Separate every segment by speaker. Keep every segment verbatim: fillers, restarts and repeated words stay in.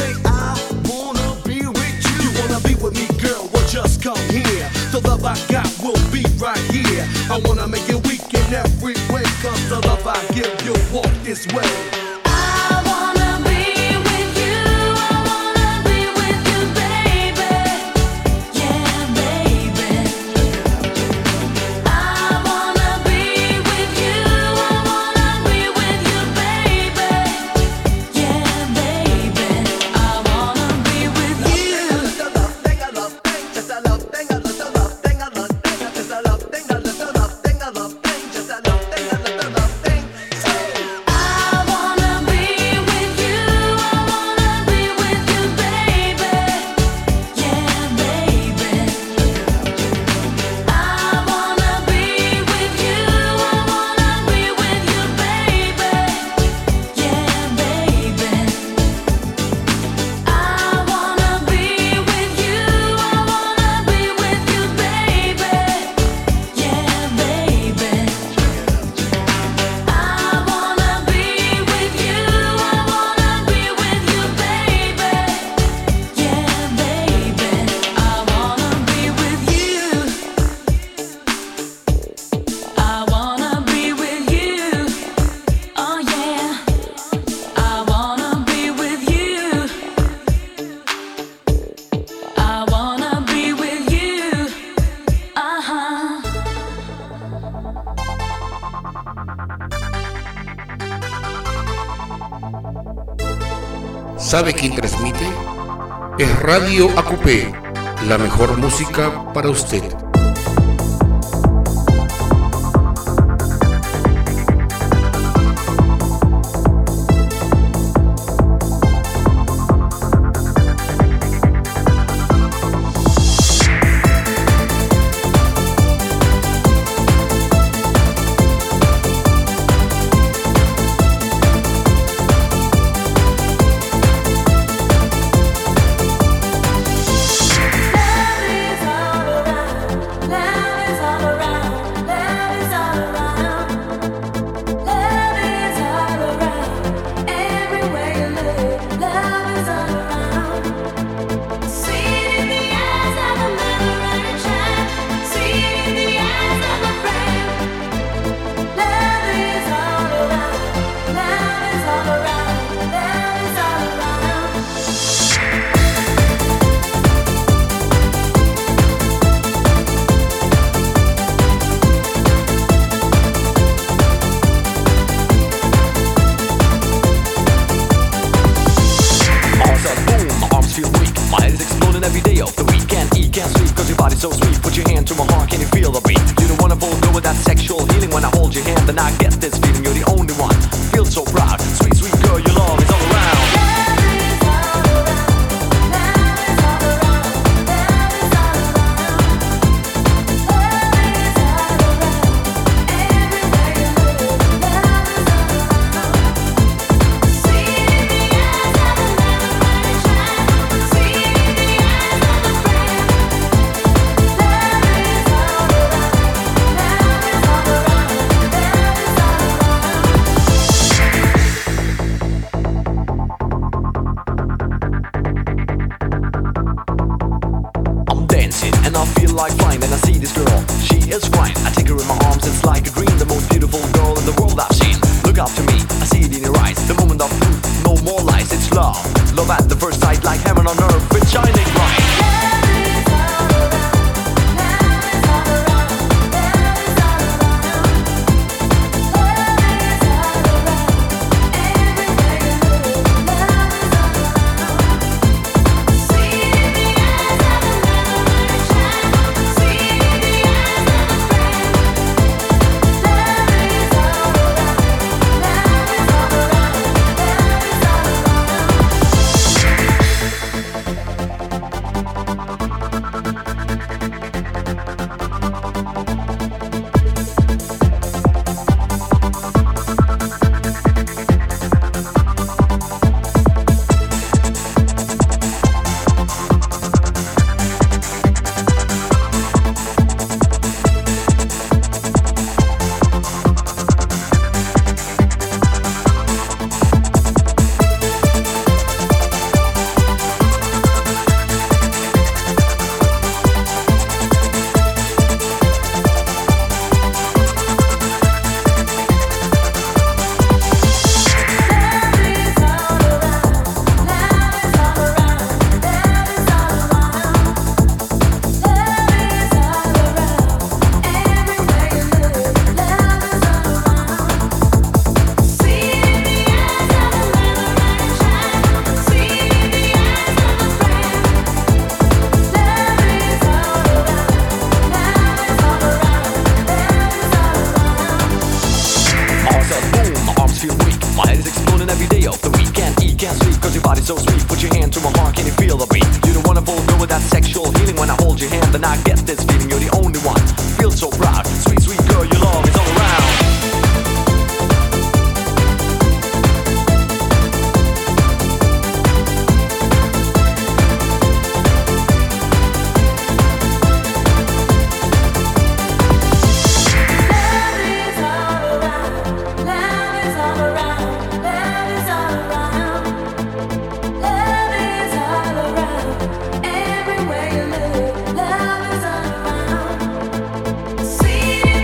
Speaker 1: say I wanna be with you. You wanna be with me, girl? Well, just come here. The love I got will be right here. I wanna make it weak in every way, cause the love I give you walk this way.
Speaker 2: ¿Sabe quién transmite? Es Radio A Q P, la mejor música para usted.
Speaker 3: your hand to my heart, can you feel the beat? You're the wonderful girl with that sexual healing. When I hold your hand, then I get this feeling. You're the only one, feel so proud. Sweet, sweet girl, your love is all around.
Speaker 4: See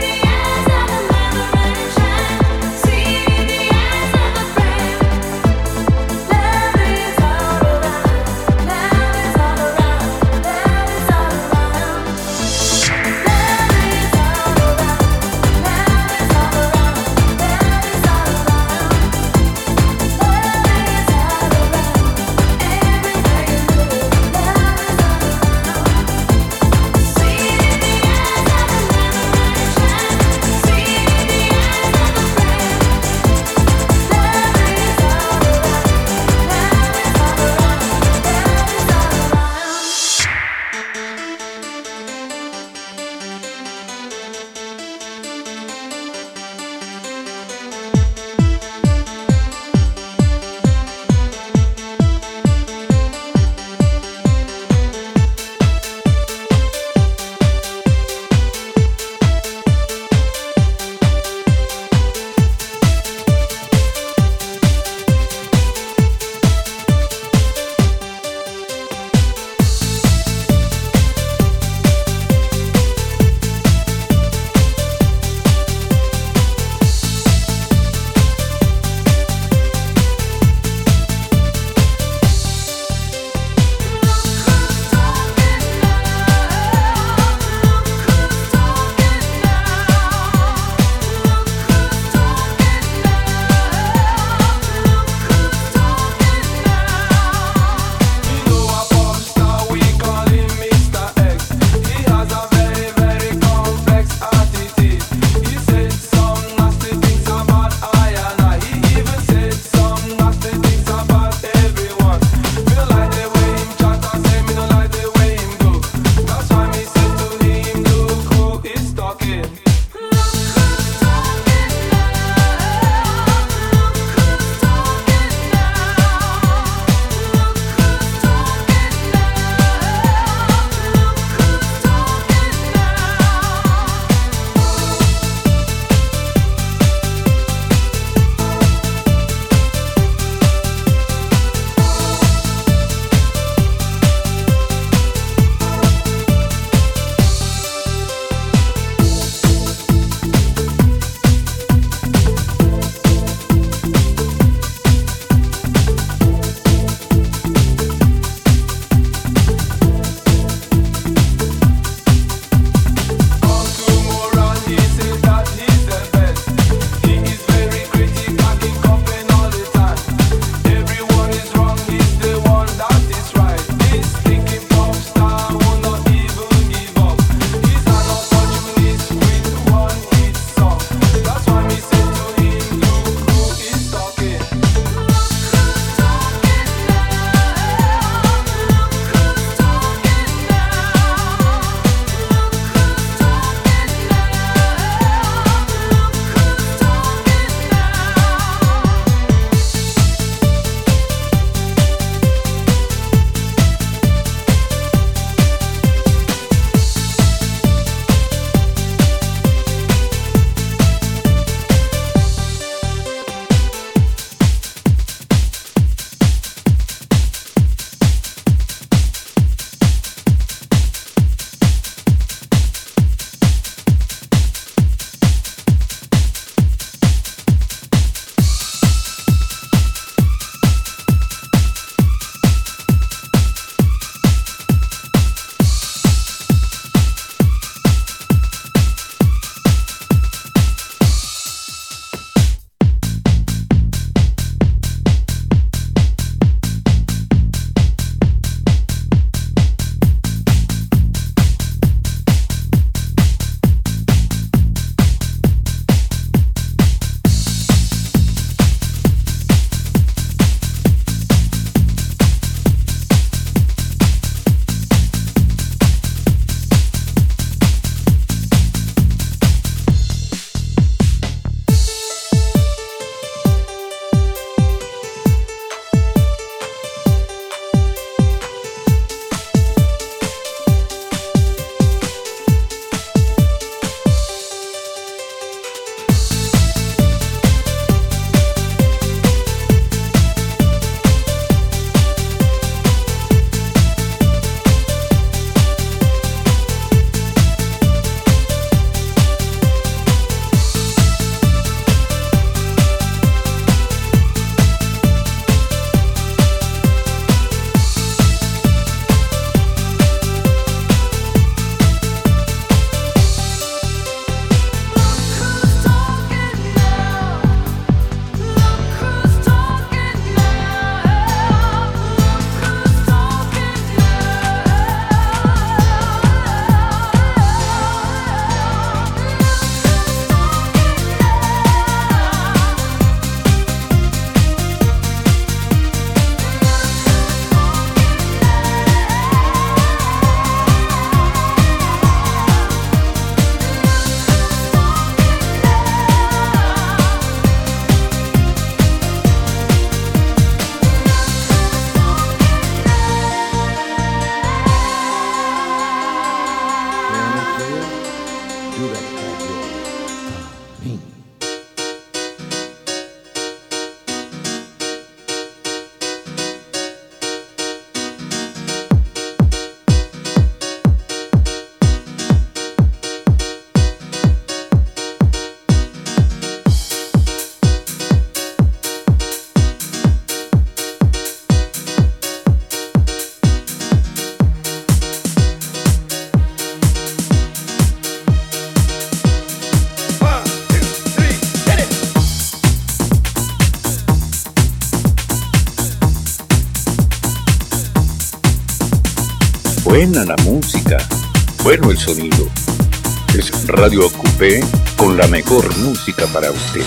Speaker 4: Buena la música, bueno el sonido. Es Radio Ocupé con la mejor música para usted.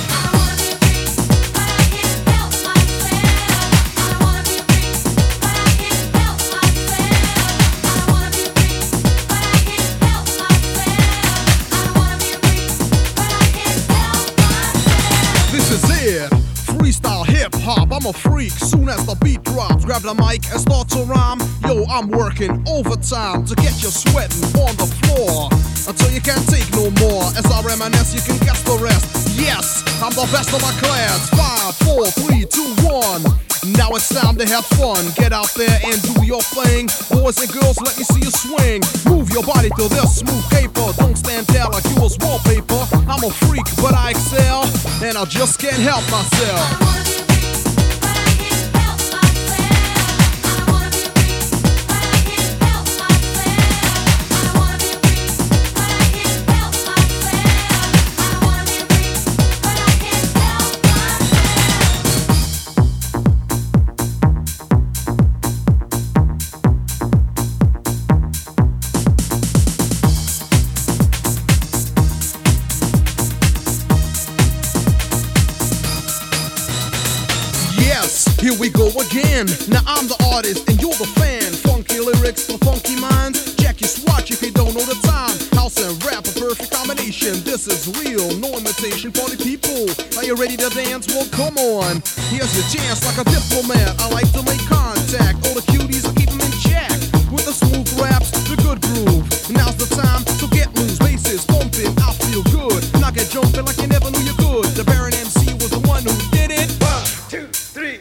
Speaker 1: I'm a freak, soon as the beat drops, grab the mic and start to rhyme. Yo, I'm working overtime to get you sweating on the floor until you can't take no more. As I reminisce, you can guess the rest. Yes, I'm the best of my class. Five, four, three, two, one. Now it's time to have fun. Get out there and do your thing. Boys and girls, let me see you swing. Move your body to this smooth paper. Don't stand there like you was wallpaper. I'm a freak, but I excel, and I just can't help myself. Here we go again. Now I'm the artist and you're the fan. Funky lyrics for funky minds. Check your swatch if you don't know the time. House and rap, a perfect combination. This is real, no imitation for the people. Are you ready to dance? Well, come on. Here's your chance like a diplomat. I like to make contact. All the cuties, I keep them in check. With the smooth raps, the good groove. Now's the time to get loose. Bases pumping, I feel good. Knock it jumping like you never knew you could. The Baron M C was the one who did it. One, two, three.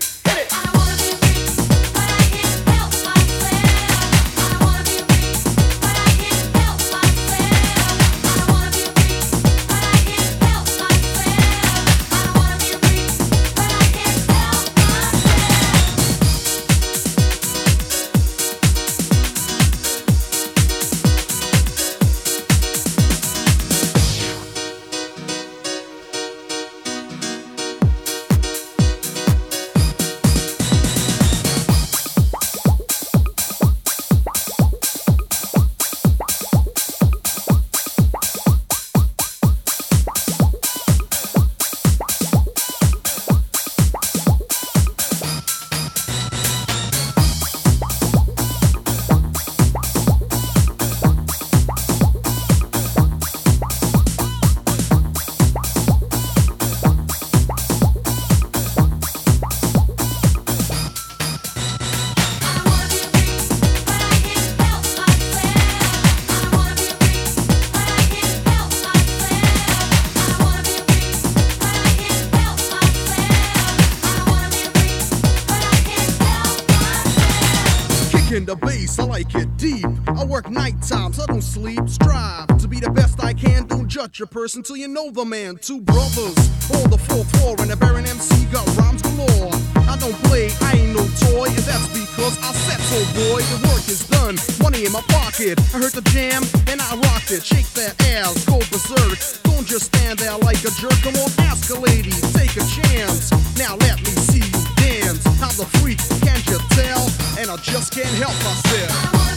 Speaker 1: The bass, I like it deep. I work night times, I don't sleep. Strive to be the best I can. Don't judge a person till you know the man. Two brothers on the fourth floor, and the Baron M C got rhymes galore. I don't play, I ain't no toy, and that's because I said so, boy. The work is done, money in my pocket. I heard the jam, and I rocked it. Shake that ass, go berserk. Don't just stand there like a jerk. Come on, ask a lady, take a chance. Now let me see you dance. I'm the freak, can't you tell? And I just can't help myself.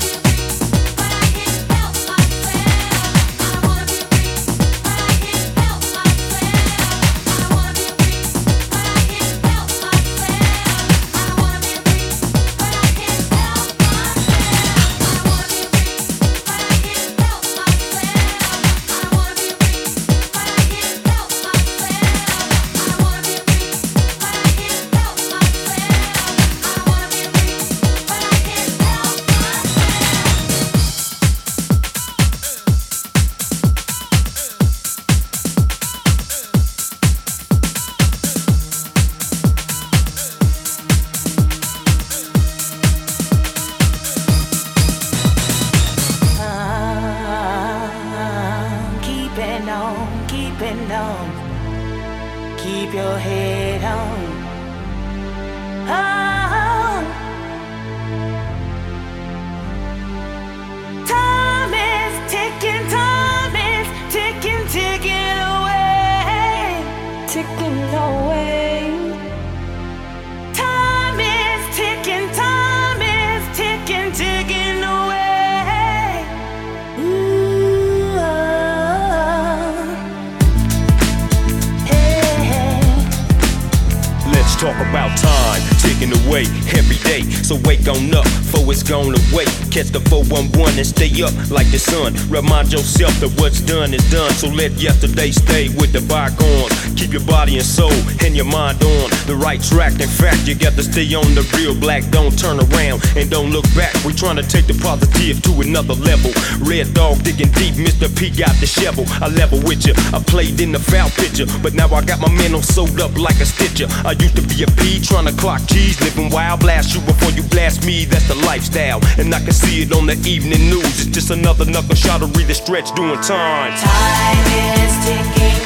Speaker 5: Keep your head on. Oh. Time is ticking, time is ticking, ticking away, ticking away. Time is ticking, time is ticking, ticking away.
Speaker 6: way every day. So wake on up, for it's gone away. Catch the four one one and stay up like the sun. Remind yourself that what's done is done. So let yesterday stay with the bygones. Keep your body and soul and your mind on the right track. In fact, you got to stay on the real black. Don't turn around and don't look back. We trying to take the positive to another level. Red dog digging deep, Mister P got the shovel. I level with you, I played in the foul picture, but now I got my mental sewed up like a stitcher. I used to be a P, trying to clock G's, living wild. Blast you before you blast me, that's the lifestyle. And I can see it on the evening news. It's just another knuckle shot to read the stretch doing time.
Speaker 5: Time is ticking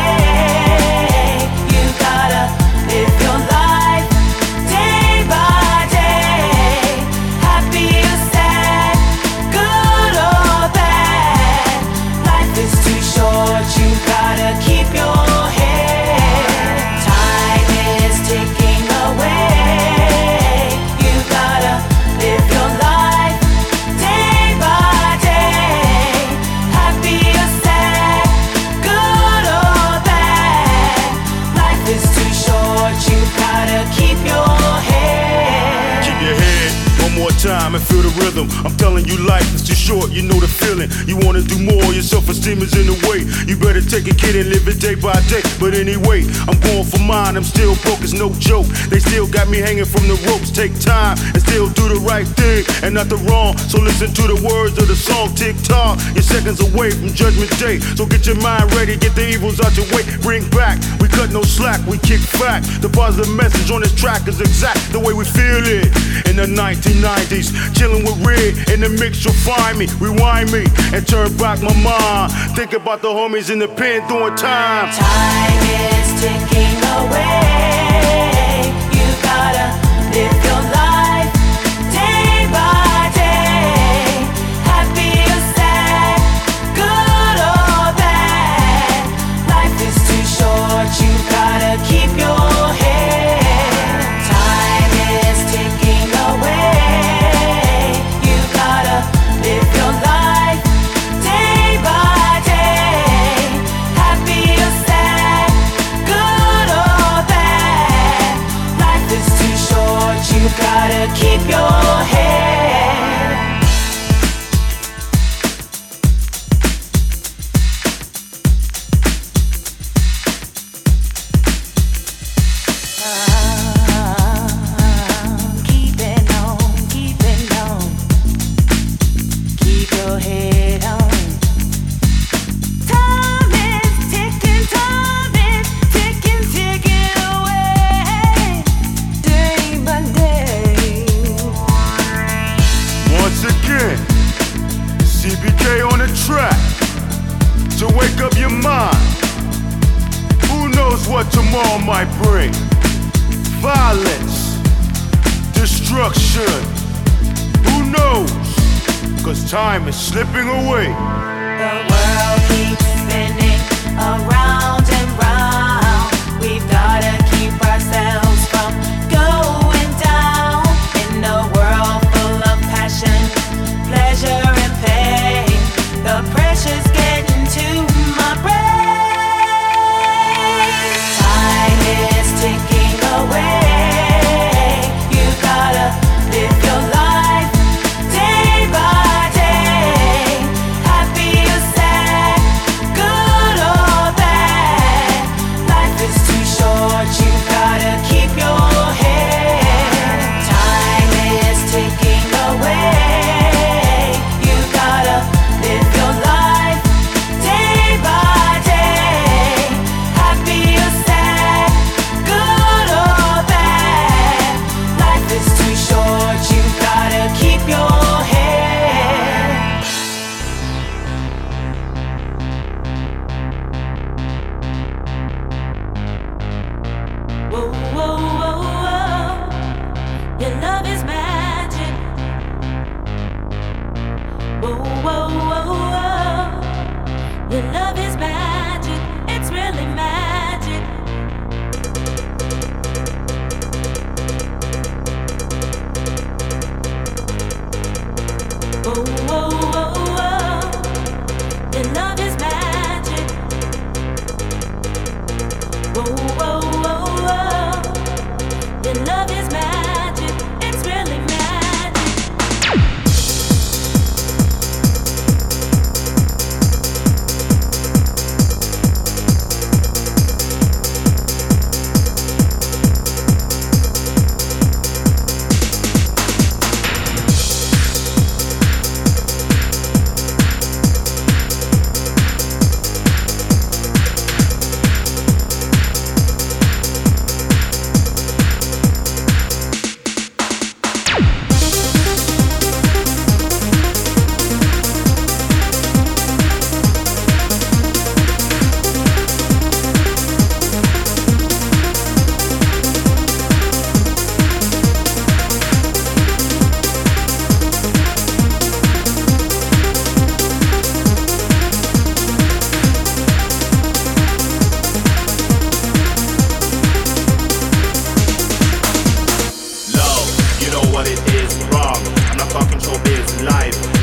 Speaker 5: away. You gotta live your life day by day. Happy or sad, good or bad. Life is too short, you gotta keep your head. Time is ticking away. You gotta live your life day by day. Happy or sad, good or bad. Life is too short, you gotta keep your head.
Speaker 7: Keep your head one more time and feel the rhythm. I'm telling you, life is too short, you know the feeling. You wanna do more, your self-esteem is in the way. You better take a kid and live it day by day. But anyway, I'm going for mine, I'm still broke, it's no joke. They still got me hanging from the ropes. Take time and still do the right thing and not the wrong. So listen to the words of the song, tick tock. You're seconds away from judgment day. So get your mind ready, get the evils out your way. Bring back, we cut no slack, we kick back. The positive message on this track is exact the way we feel it. In the nineteen nineties, chilling with Red, in the mix you'll find me. Rewind me and turn back my mind. Think about the homies in the pen doing time.
Speaker 5: Time is ticking away. You gotta live your life day by day. Happy or sad, good or bad. Life is too short, you gotta keep your head. Time is ticking away. You gotta live your life day by day. Happy or sad, good or bad. Life is too short, you gotta keep your head. Keeping on, keeping on. Keep your head on. Time is ticking, time is ticking, ticking away. Day by day.
Speaker 7: Once again, C B K on the track to wake up your mind. Who knows what tomorrow might bring? Violence, destruction. Who knows? Cause time is slipping away.
Speaker 5: The world keeps spinning around and round. We've gotta keep ourselves from going down. In a world full of passion, pleasure and pain, the pressure's getting to my brain. Time is ticking away. You gotta live your life day by day. Happy or sad, good or bad. Life is too short, you gotta keep your head. Time is ticking away. You gotta live your life day by day. Happy or sad, good or bad. Life is too short, you gotta keep your head. Whoa, whoa, whoa, whoa. Your love is magic. Whoa, whoa, whoa, whoa. Your love is magic. It's really magic. Whoa, whoa, whoa, whoa. Your love is magic. Whoa, whoa, whoa, whoa. Your love is magic.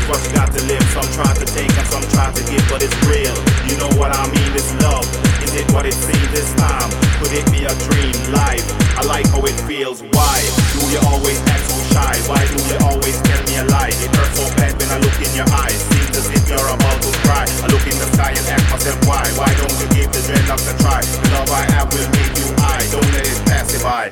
Speaker 7: what you got to live. Some try to take and some try to give, but it's real. You know what I mean? It's love. Is it what it seems this time? Could it be a dream? Life. I like how it feels. Why do you always act so shy? Why do you always tell me a lie? It hurts so bad when I look in your eyes. Seems as if you're about to cry. I look in the sky and ask myself why. Why don't you give the dreadlocks a try? The love I have will make you high. Don't let it pass you by.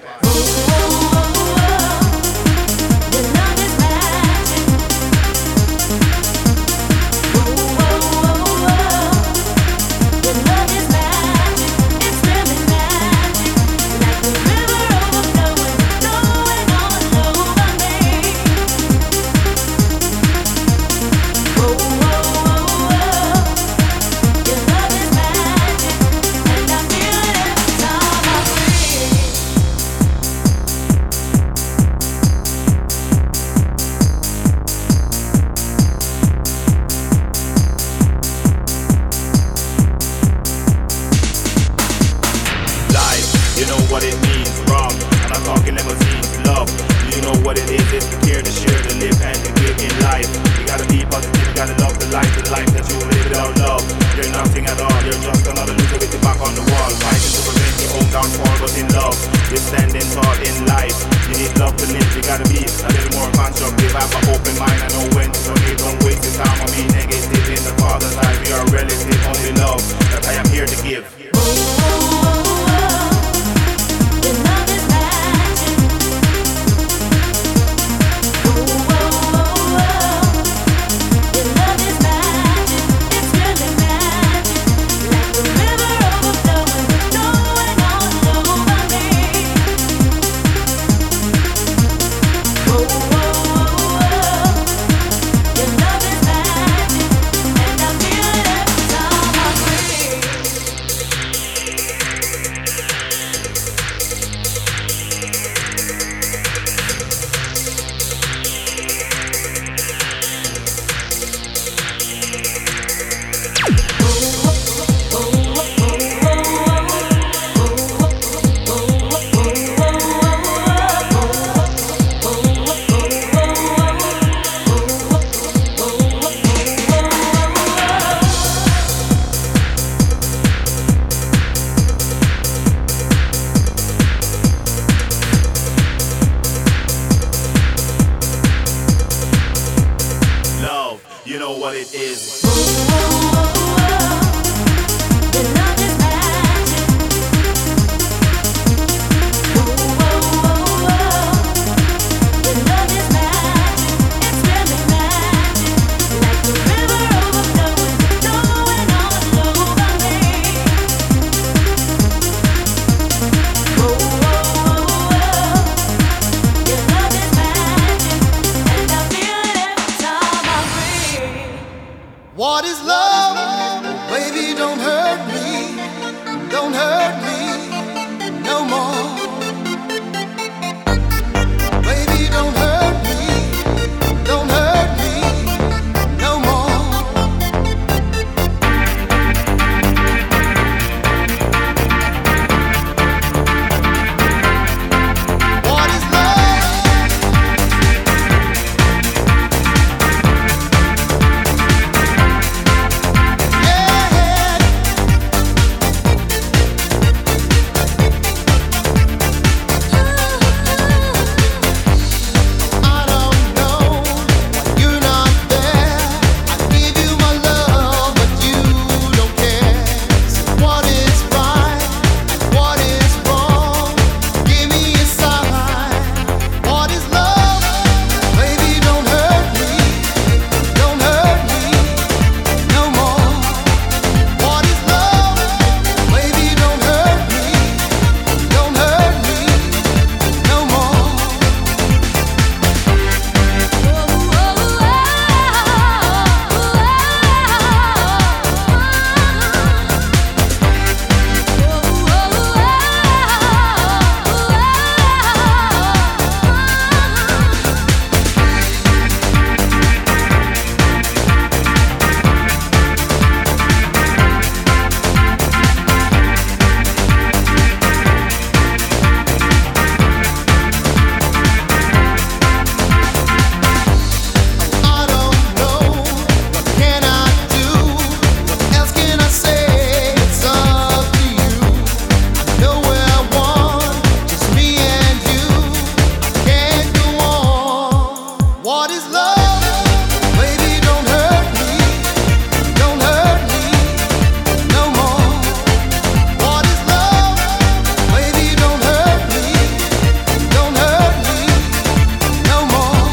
Speaker 1: What is love? Baby, don't hurt me. Don't hurt me no more. What is love? Baby, don't hurt me. Don't hurt me no more.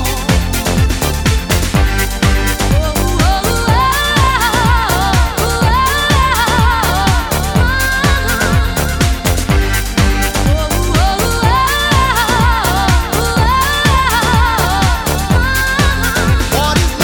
Speaker 1: What is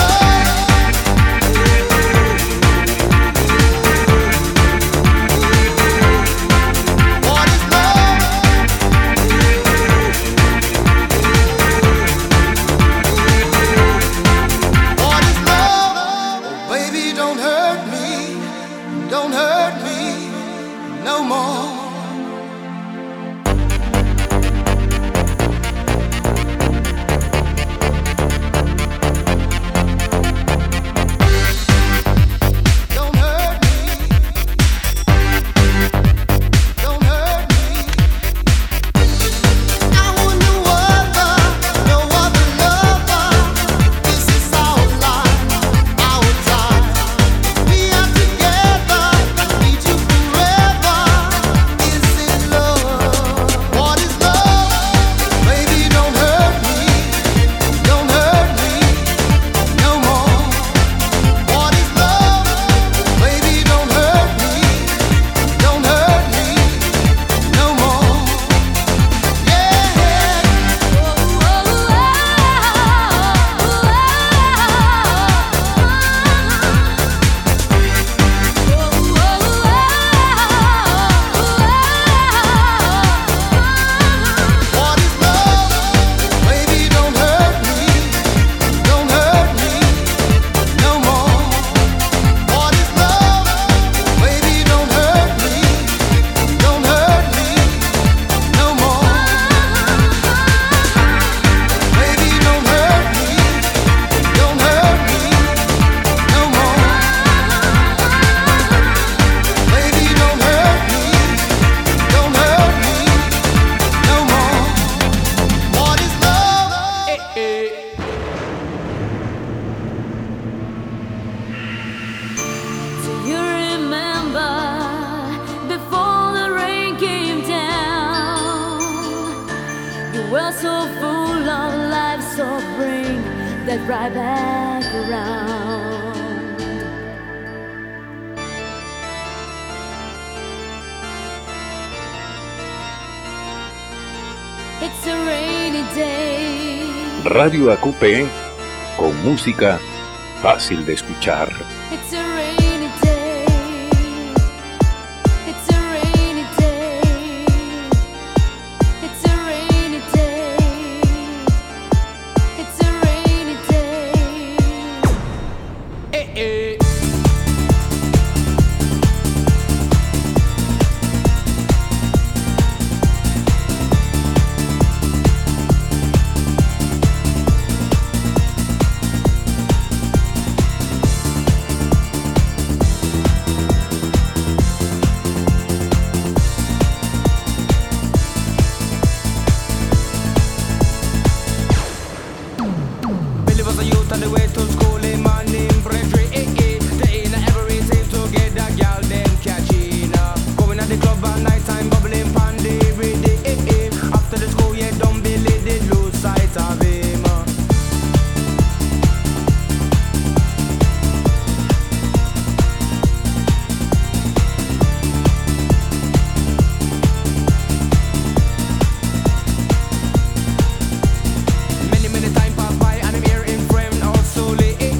Speaker 8: We're so full of life, so bring that right back around. It's a rainy day.
Speaker 4: Radio A Q P con música fácil de escuchar.
Speaker 8: It's a rainy day. It's a rainy day. It's a rainy day. It's a rainy day.
Speaker 6: Eh, eh.
Speaker 9: Many, many time pass by and I'm here in frame. Also, eh,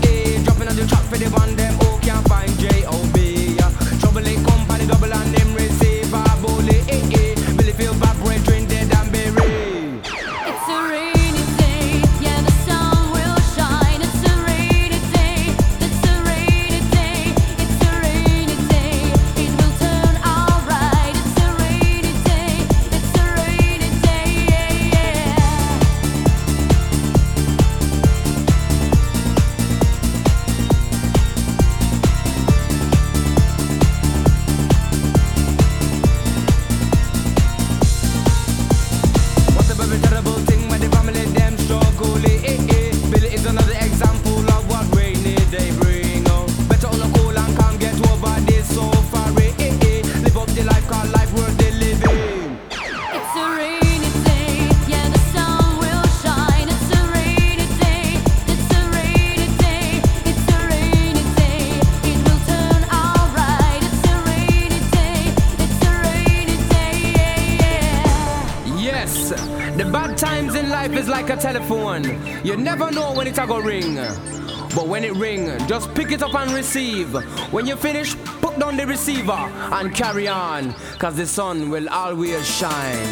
Speaker 9: life is like a telephone. You never know when it's a go ring. But when it ring, just pick it up and receive. When you finish, put down the receiver and carry on, cause the sun will always shine.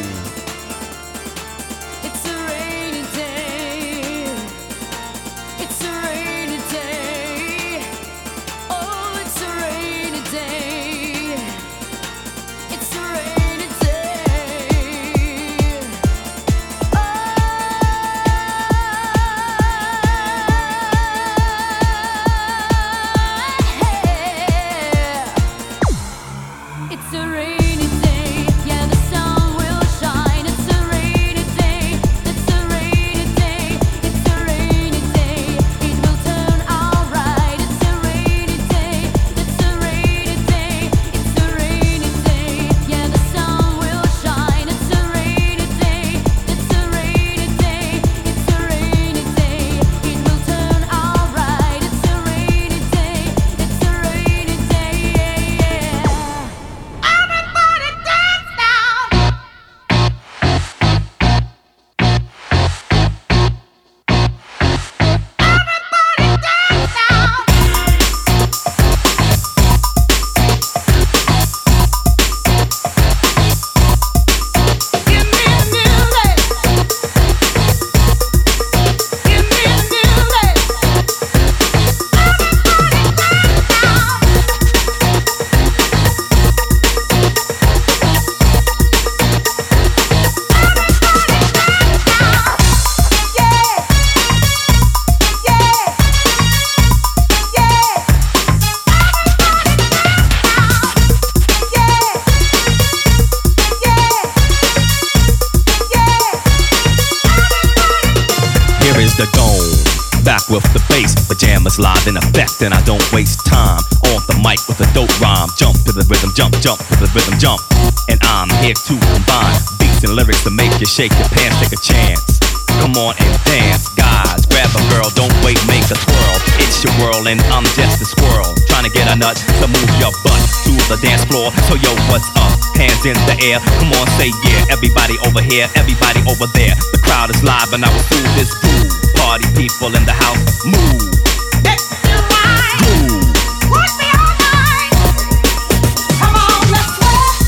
Speaker 8: It's a rainy day. It's a rainy day. Oh, it's a rainy day. It's a rainy day. It's a rainy day, yeah, the sun will shine. It's a rainy day, it's a rainy day, it's a rainy day. It will turn alright. It's a rainy day, it's a rainy day, it's a rainy day. Yeah, the sun will shine. It's a rainy day, it's a rainy day, it's a rainy day. It will turn alright. It's a rainy day, it's a rainy day, yeah, yeah. Everybody dance now. Everybody dance now. Give me the music. Give me the music. Everybody dance now.
Speaker 10: Here is the dome, back with the bass. Pajamas live in effect, and I don't waste time. On the mic with a dope rhyme. Jump to the rhythm, jump, jump to the rhythm, jump. And I'm here to combine beats and lyrics to make you shake your pants, take a chance. Come on and dance, guys. Grab a girl, don't wait, make a twirl. It's your world, and I'm just a squirrel. Trying to get a nut to move your butt to the dance floor. So yo, what's up? Hands in the air, come on, say yeah. Everybody over here, everybody over there. The crowd is live, and I will do this groove. Party people in the house, move. Groove.
Speaker 5: Come on, let's sweat,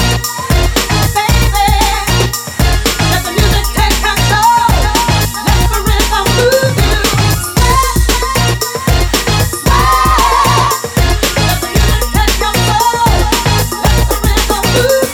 Speaker 5: baby. Let the music take control. Let the rhythm move you. Sweat, sweat. Let the music take control. Let the rhythm move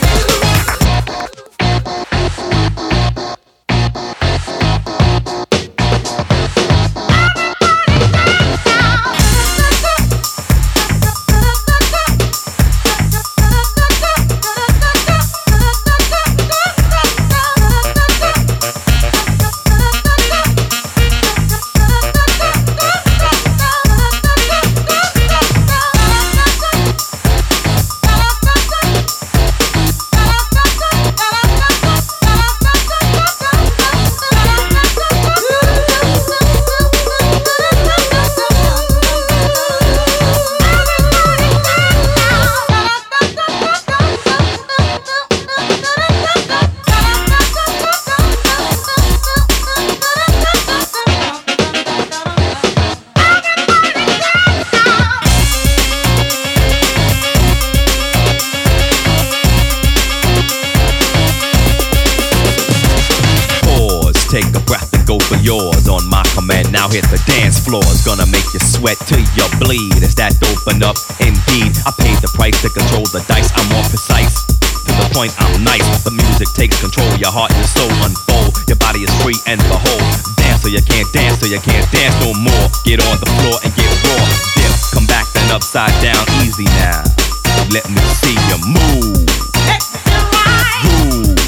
Speaker 10: Take a breath and go for yours on my command. Now hit the dance floor. It's gonna make you sweat till you bleed. Is that open up? Indeed, I paid the price to control the dice. I'm more precise. To the point, I'm nice. The music takes control. Your heart and your soul unfold. Your body is free and behold. Dance so you can't dance, so you can't dance no more. Get on the floor and get raw. Dip, come back then upside down. Easy now. Let me see you move. Groove.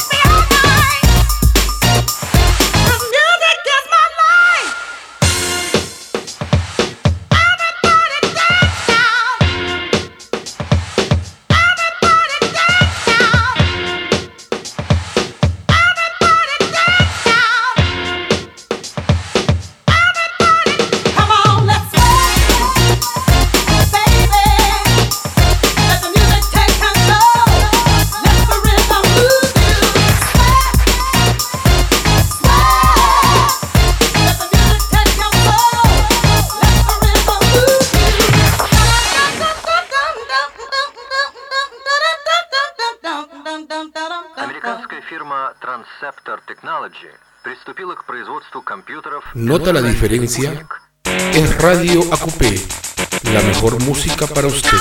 Speaker 5: Come on, let's sweat, baby. Let the music take control.
Speaker 11: Scepter Technology приступила к производству компьютеров.
Speaker 2: ¿Nota la diferencia? Es Radio A Q P, la mejor música para usted.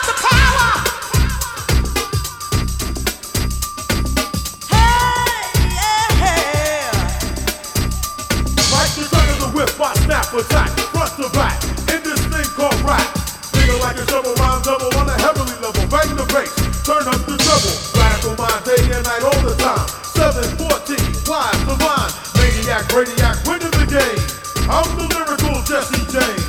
Speaker 7: Attack, front to back, in this thing called rap. Feel like a double rhyme double on a heavenly level. Bang the bass, turn up the treble. Radical mind day and night all the time. seven fourteen, wise, divine. Maniac, radiac, winning the game. I'm the lyrical Jesse James.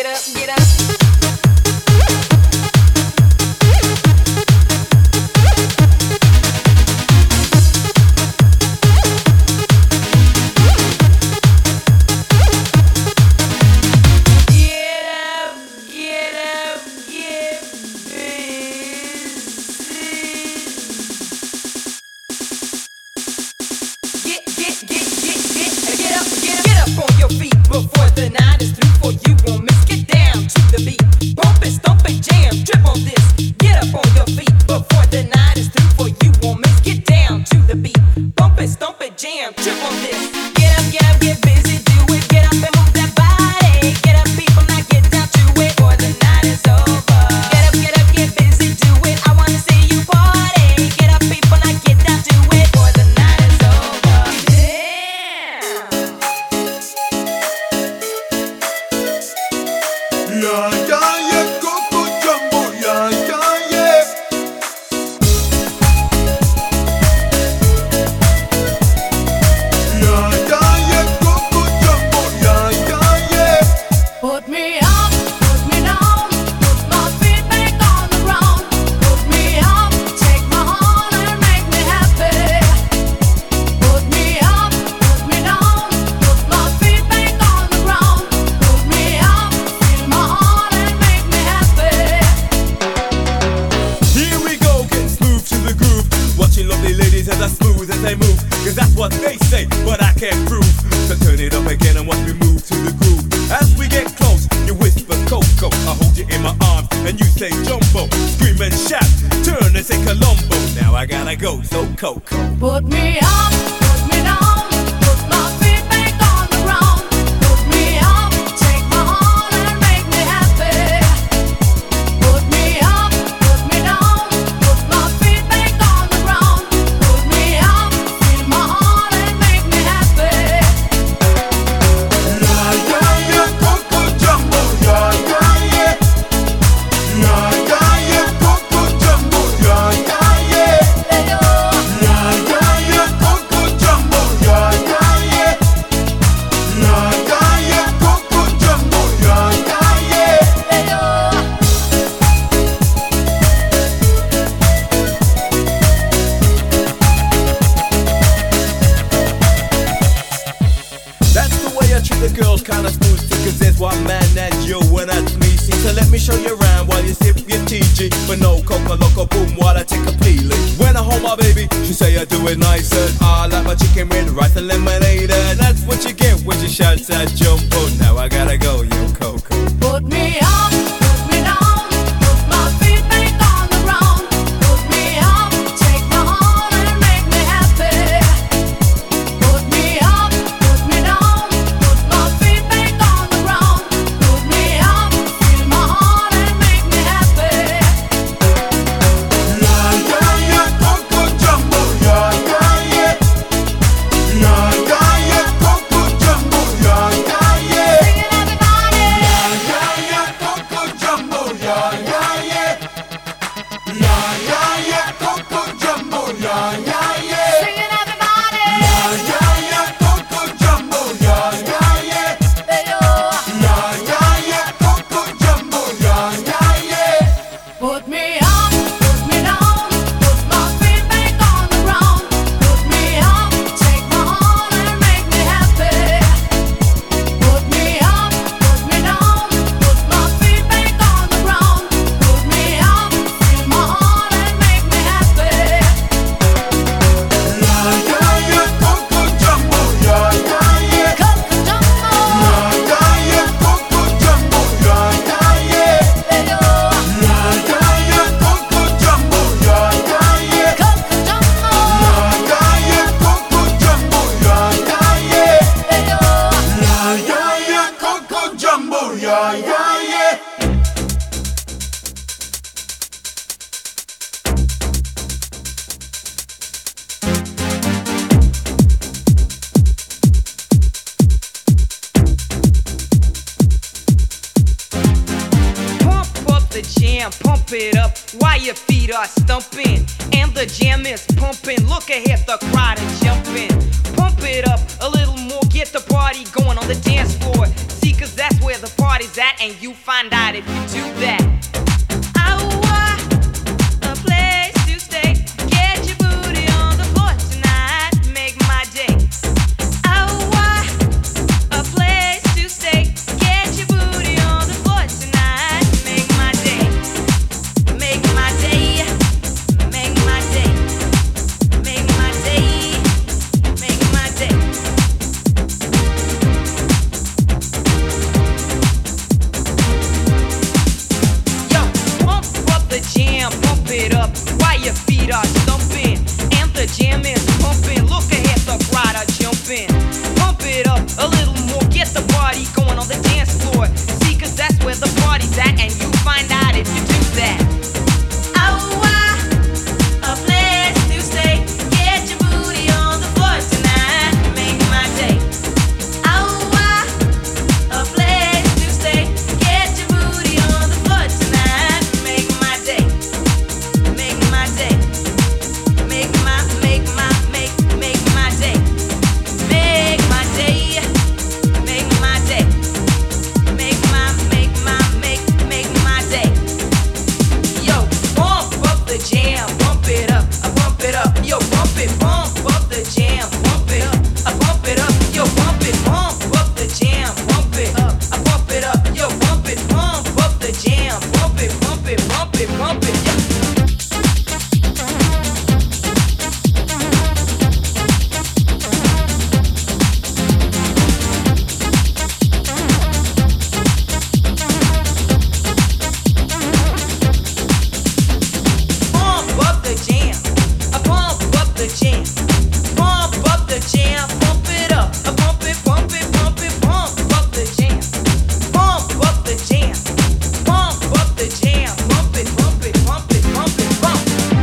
Speaker 5: up, get up.
Speaker 12: Before the night is through, for you won't miss. Get down to the beat, bump it, stomp it, jam, trip on this. Get up on your feet before the night is through, for you won't miss. Get down to the beat, bump it, stomp it, jam, trip on this. Get up, get up, get busy, do it. Get up and move that body. Get up, people, now get down to it, or the night is over. Get up, get up, get busy, do it. I wanna see you party. Get up, people, now get down to it, or the night is over.
Speaker 1: Yeah, yeah, yeah, Coco Jumbo, yeah, yeah, yeah. Yeah, yeah, yeah, Coco Jumbo, yeah, yeah, yeah.
Speaker 8: Put me up, put me down, put my feet back on the ground. Put me up, take my heart and make me happy. Put me up, put me down, put my feet back on the ground. Put me up, feel my heart and make me happy.
Speaker 10: Here we go, getting smooth to the groove. Watching lovely ladies as I smooth as they move. Cause that's what they say, but I can't prove. So turn it up again and watch me move to the groove. As we get close, you whisper Coco. I hold you in my arms and you say Jumbo. Scream and shout, turn and say Colombo. Now I gotta go, so Coco.
Speaker 8: Put me up, put me down, put my feet back on the ground. Put me up, take my heart and make me happy. Put me up, put me down, put my feet back on the ground. Put me up, feel my heart and make me happy.
Speaker 1: Yeah, yeah, yeah, Coco Jumbo, yeah, yeah, yeah. Yeah, yeah, yeah, Coco Jumbo, yeah, yeah, yeah. Yeah, yeah, yeah, Coco Jumbo, yeah, yeah, yeah. Yeah, yeah, yeah, Coco Jumbo, yeah, yeah, yeah.
Speaker 10: That's the way I treat the girls, kinda smooth. Cause there's one man and you and that's me. See, so let me show you around while you sip your T G. But no coca loco boom while I take a peeling. When I hold my baby, she say I do it nicer. I like my chicken with rice and lemonade. And that's what you get when she shouts at Jumbo. Now I gotta go, yo Coco.
Speaker 8: Put me up, put me down, put my feet back on the ground. Put me up, take my heart and make me happy. Put me up, put me down, put my feet back on the ground. Put me up, feel my heart and make me happy.
Speaker 1: Yeah, yeah, yeah, Coco Jumbo, yeah, yeah, yeah. Yeah, yeah, yeah, Coco Jumbo, yeah, yeah, yeah.
Speaker 8: Singing everybody.
Speaker 1: Yeah, yeah, yeah, Coco Jumbo, yeah, yeah, yeah. Yeah, yeah, yeah, Coco Jumbo, yeah, yeah, yeah.
Speaker 8: Singing everybody.
Speaker 1: Yeah, yeah, yeah, Coco Jumbo, yeah, yeah, yeah. Yeah, yeah, yeah, Coco Jumbo, yeah, yeah, yeah.
Speaker 8: Put me up, put me down, put my feet back on the ground. Put me up, take my heart and make me happy. Put me up, put me down, put my feet back on the ground. Put me up, feel my heart and make me happy.
Speaker 1: Yeah, yeah, yeah, Coco Jumbo, yeah, yeah, yeah.
Speaker 8: Coco Jumbo.
Speaker 1: Yeah, yeah, yeah, Coco Jumbo, yeah, yeah, yeah. Yeah, yeah, yeah, Coco Jumbo, yeah, yeah, yeah.
Speaker 8: Coco Jumbo.
Speaker 1: Yeah, yeah, yeah, Coco Jumbo, yeah, yeah, yeah. Yeah, yeah, yeah, Coco Jumbo, yeah, yeah, yeah.
Speaker 12: Pump up the jam, pump it up while your feet are stumping. And the jam is pumping. Look ahead, the crowd is jumping. Pump it up a little more, get the party going on the dance floor. See cause that's where the party's at, and you find out if you do that. I want a place to stay. Get your booty on the floor tonight, make my day. I want a place to stay. Get your booty on the floor tonight, make my day. Make my day. Make my day. Make my day. Make my day. Yo, pump up the jam, pump it up while your feet are stumping. And the jam is pumping. Look ahead, the crowd are jumping. Pump it up a little more, get the party going on the dance floor. See, cause that's where the party's at, and you find out if you do that. I want a place to stay. Get your booty on the floor tonight, make my day. I want a place to stay. Get your booty on the floor tonight, make my day. Make my day. Make my, make my, make, make my day. Make my day. Make my day. Make my, make my, make, make my day. Yo, pump up the jam, pump it up, I pump it up. Yo, pump it, pump up the jam, pump it up, I pump it up. Yo, pump it, pump up the jam, pump it up, I pump it up. Yo, pump it, pump up the jam, pump it, pump it, pump it, pump it. Yeah. Pump up the jam, I pump up the jam, pump up the jam, pump it up, I pump it, pump it, pump it, pump up the jam, pump up the jam, pump up the jam, pump it, pump it, pump it, pump it, pump.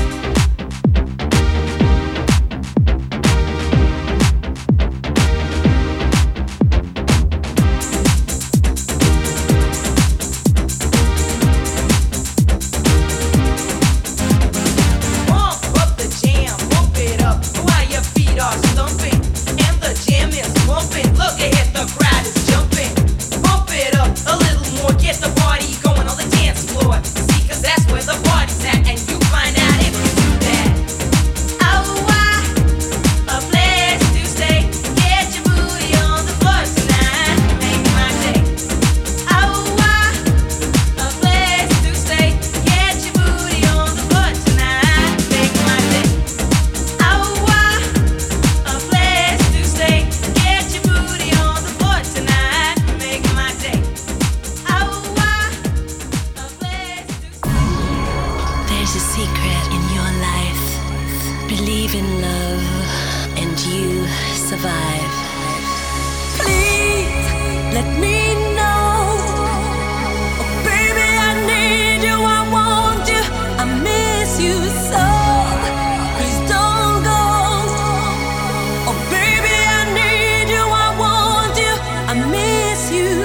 Speaker 12: Pump up the jam, pump it up while your feet are stumping. And the jam is pumping. Look ahead, the crowd is jumping. Pump it up a little more, get the party going on the dance floor. See, cause that's where the party's at, and you find out if you do that. I want a place to stay. Get your booty on the floor tonight, make my day. I want a place to stay. Get your booty on the floor tonight, make my day. I want a place to stay. Get your booty on the floor tonight, make my day. I want a place to
Speaker 5: There's a secret in your life. Believe in love and you survive. Please let me know. Oh, baby, I need you, I want you, I miss you so. Please don't go. Oh, baby, I need you, I want you, I miss you.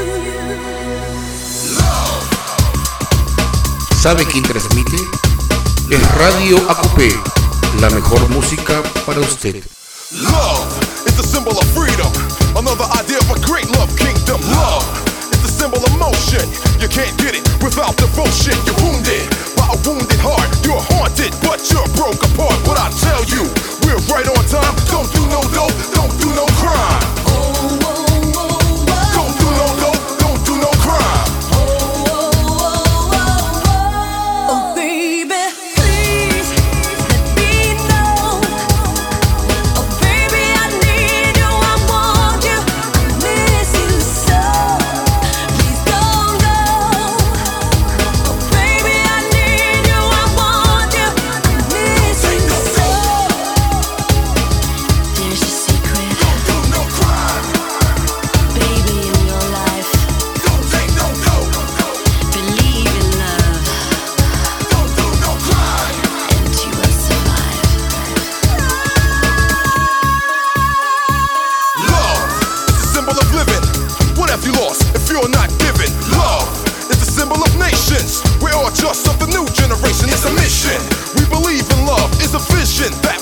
Speaker 2: ¿Sabe quién transmite? Es Radio A Q P, la mejor música para usted.
Speaker 13: Love is the symbol of freedom. Another idea of a great love kingdom. Love is the symbol of motion. You can't get it without devotion. You're wounded by a wounded heart. You're haunted, but you're broke apart. What I tell you, we're right on time. Don't do no dope, don't do no crime. Don't do no dope, don't do no crime.
Speaker 5: Oh, baby, please let me know. Oh, baby, I need you, I want you, I miss you so. Please don't go. Oh, baby, I need you, I want you, I miss you so. There's a secret,
Speaker 13: Don't do no crime.
Speaker 5: baby, in your life.
Speaker 13: Don't take no dope.
Speaker 5: Believe in love,
Speaker 13: Don't do no crime.
Speaker 5: and you will survive.
Speaker 13: Love is the symbol of living. What have you lost if you're not giving? Love is the symbol of nations. We're all just of the new generation. It's a mission. We believe in love. It's a vision that